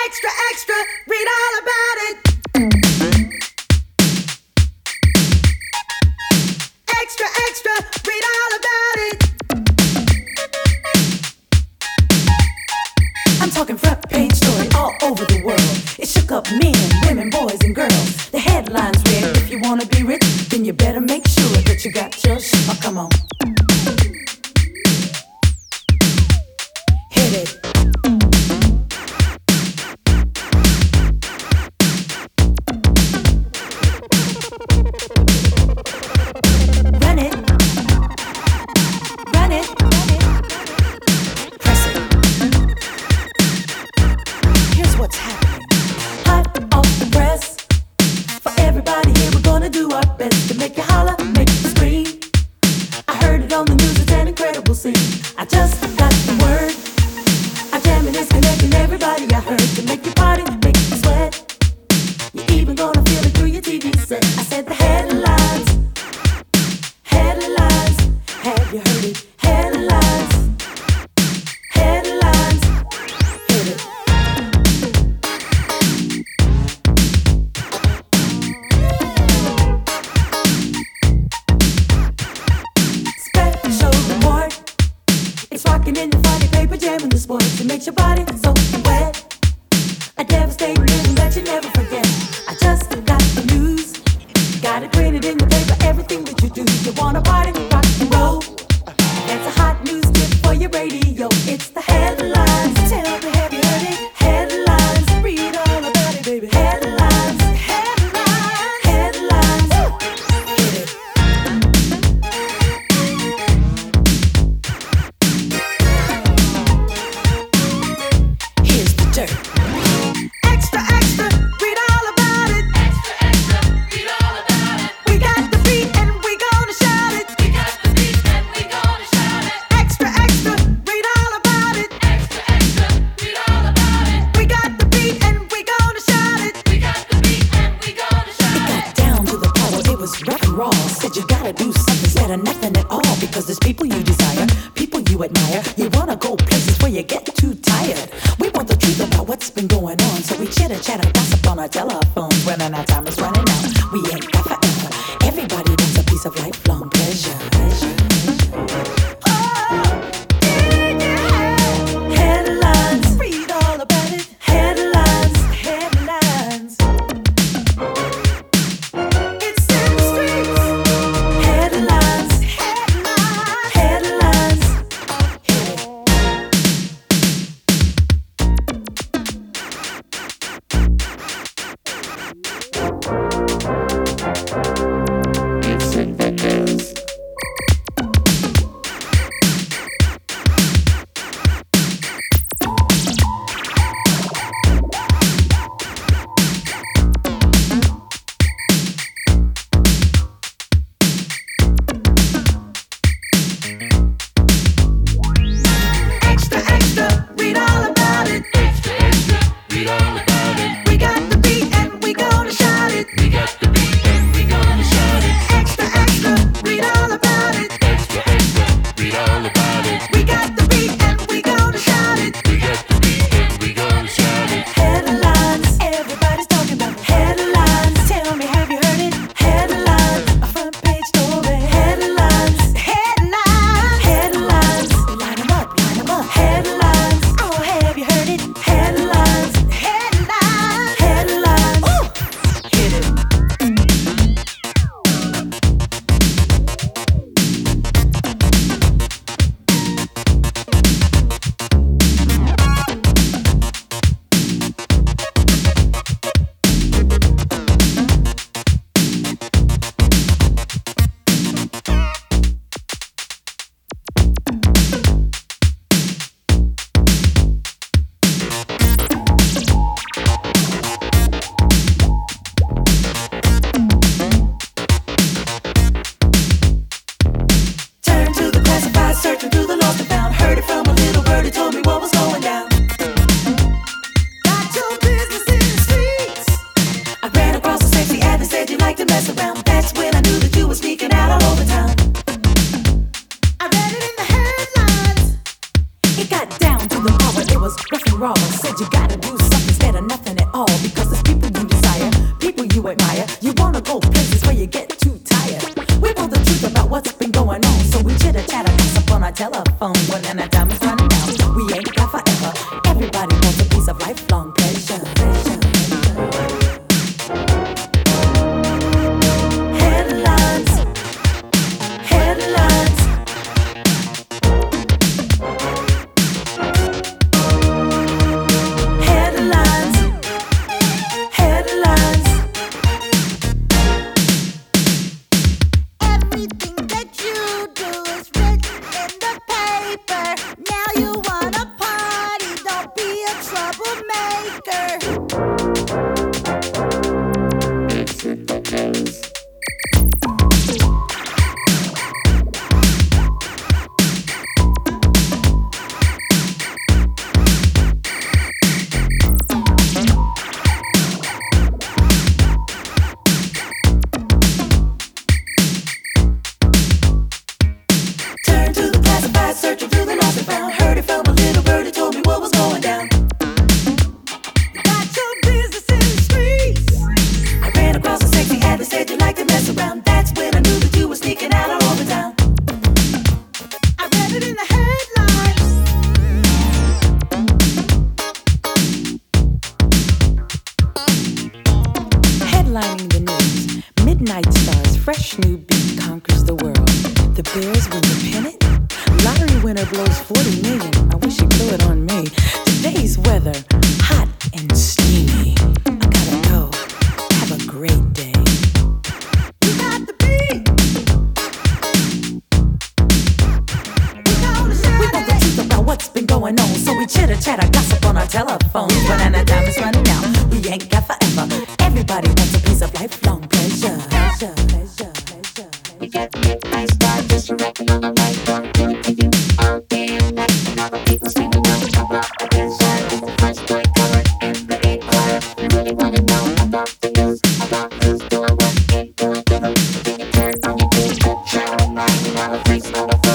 Extra, extra, read all about it. Extra, extra, read all about it. I'm talking front page story all over the world. It shook up men, women, boys, and girls. The headlines read, if you wanna be rich, then you better make sure that you got your shit. Oh, come on. Hit it. Run it. Run it. Press it. Here's what's happening. Hot off the press. For everybody here, we're gonna do our best to make you holler, make you scream. I heard it on the news, it's an incredible scene. I just got the word. Our jamming is connecting everybody I heard to make you party, make you sweat. You're even gonna feel it through your TV set. I said the headlines. Headlines. Have you heard it? Headlines. Headlines. Hit it. Special report. It's rocking in the funny paper, jamming the sports. It makes your body so wet. A devastating rhythm that you never forget. I just got the news. Got it printed in the paper, everything that you do. You wanna party, rock and roll. That's a hot news tip for your radio. It's the headlines. Tell me, have you heard it? Headlines. Read all about it, baby. Headlines. Headlines. Headlines. Hit it. Here's the dirt. Extra, extra, read all about it. Extra, extra, read all about it. We got the beat and we gonna shout it. We got the beat and we gonna shout it. Extra, extra, read all about it. Extra, extra, read all about it. We got the beat and we gonna shout it. We got the beat and we gonna shout it. It got down to the part where it was rough and raw. Said you gotta do something better, nothing at all. Because there's people you desire, people you admire. You wanna go places where you get too tired. We want the truth about what's been going on. So we chitter chatter, gossip on our telephones. When our time is running out, we ain't got forever. Everybody wants a piece of lifelong pleasure. Headlines, read all about it. Headlines, headlines. It's in the streets. Headlines, headlines, headlines. Hit it. was rough and raw. Said you gotta do something instead of nothing at all. Because there's people you desire, people you admire. You wanna go places where you get too tired. We want the truth about what's been going on. So we chitter chatter, gossip on our telephone. When the time is running down, we ain't got forever. Everybody wants a piece of lifelong pleasure. Headlines, headlines. Headlines, headlines. Everything that you do is written in the paper. Now you wanna party, don't be a troublemaker. Turned to the classified, searching through the lost and found. Heard it from a little bird, it told me what was going down. Got your business in the streets. I ran across a sexy ad that said you like to mess around. That's when I knew that you were sneaking out all over town. I read it in the headlines. Headlining the news, Midnight Stars, fresh new beat conquers the world. The Bears win the pennant. Lottery winner blows 40 million. I wish he blew it on me. Today's weather, hot and steamy. I gotta go. Have a great day. You got the beat. We gonna We shout want the it. truth about what's been going on. So we chitter chatter, gossip on our telephones. When the time is running out, we ain't got forever. Everybody wants a piece of lifelong pleasure. Pleasure, pleasure, pleasure. We got the midnight star just rapping on the mic, don't do it for you all day and night. And all the people screaming out about the desire. It's the first night color in the big choir. You really wanna know about the news, about who's doing what, ain't doing good. Then you turn on your Facebook channel 9 and all the face on the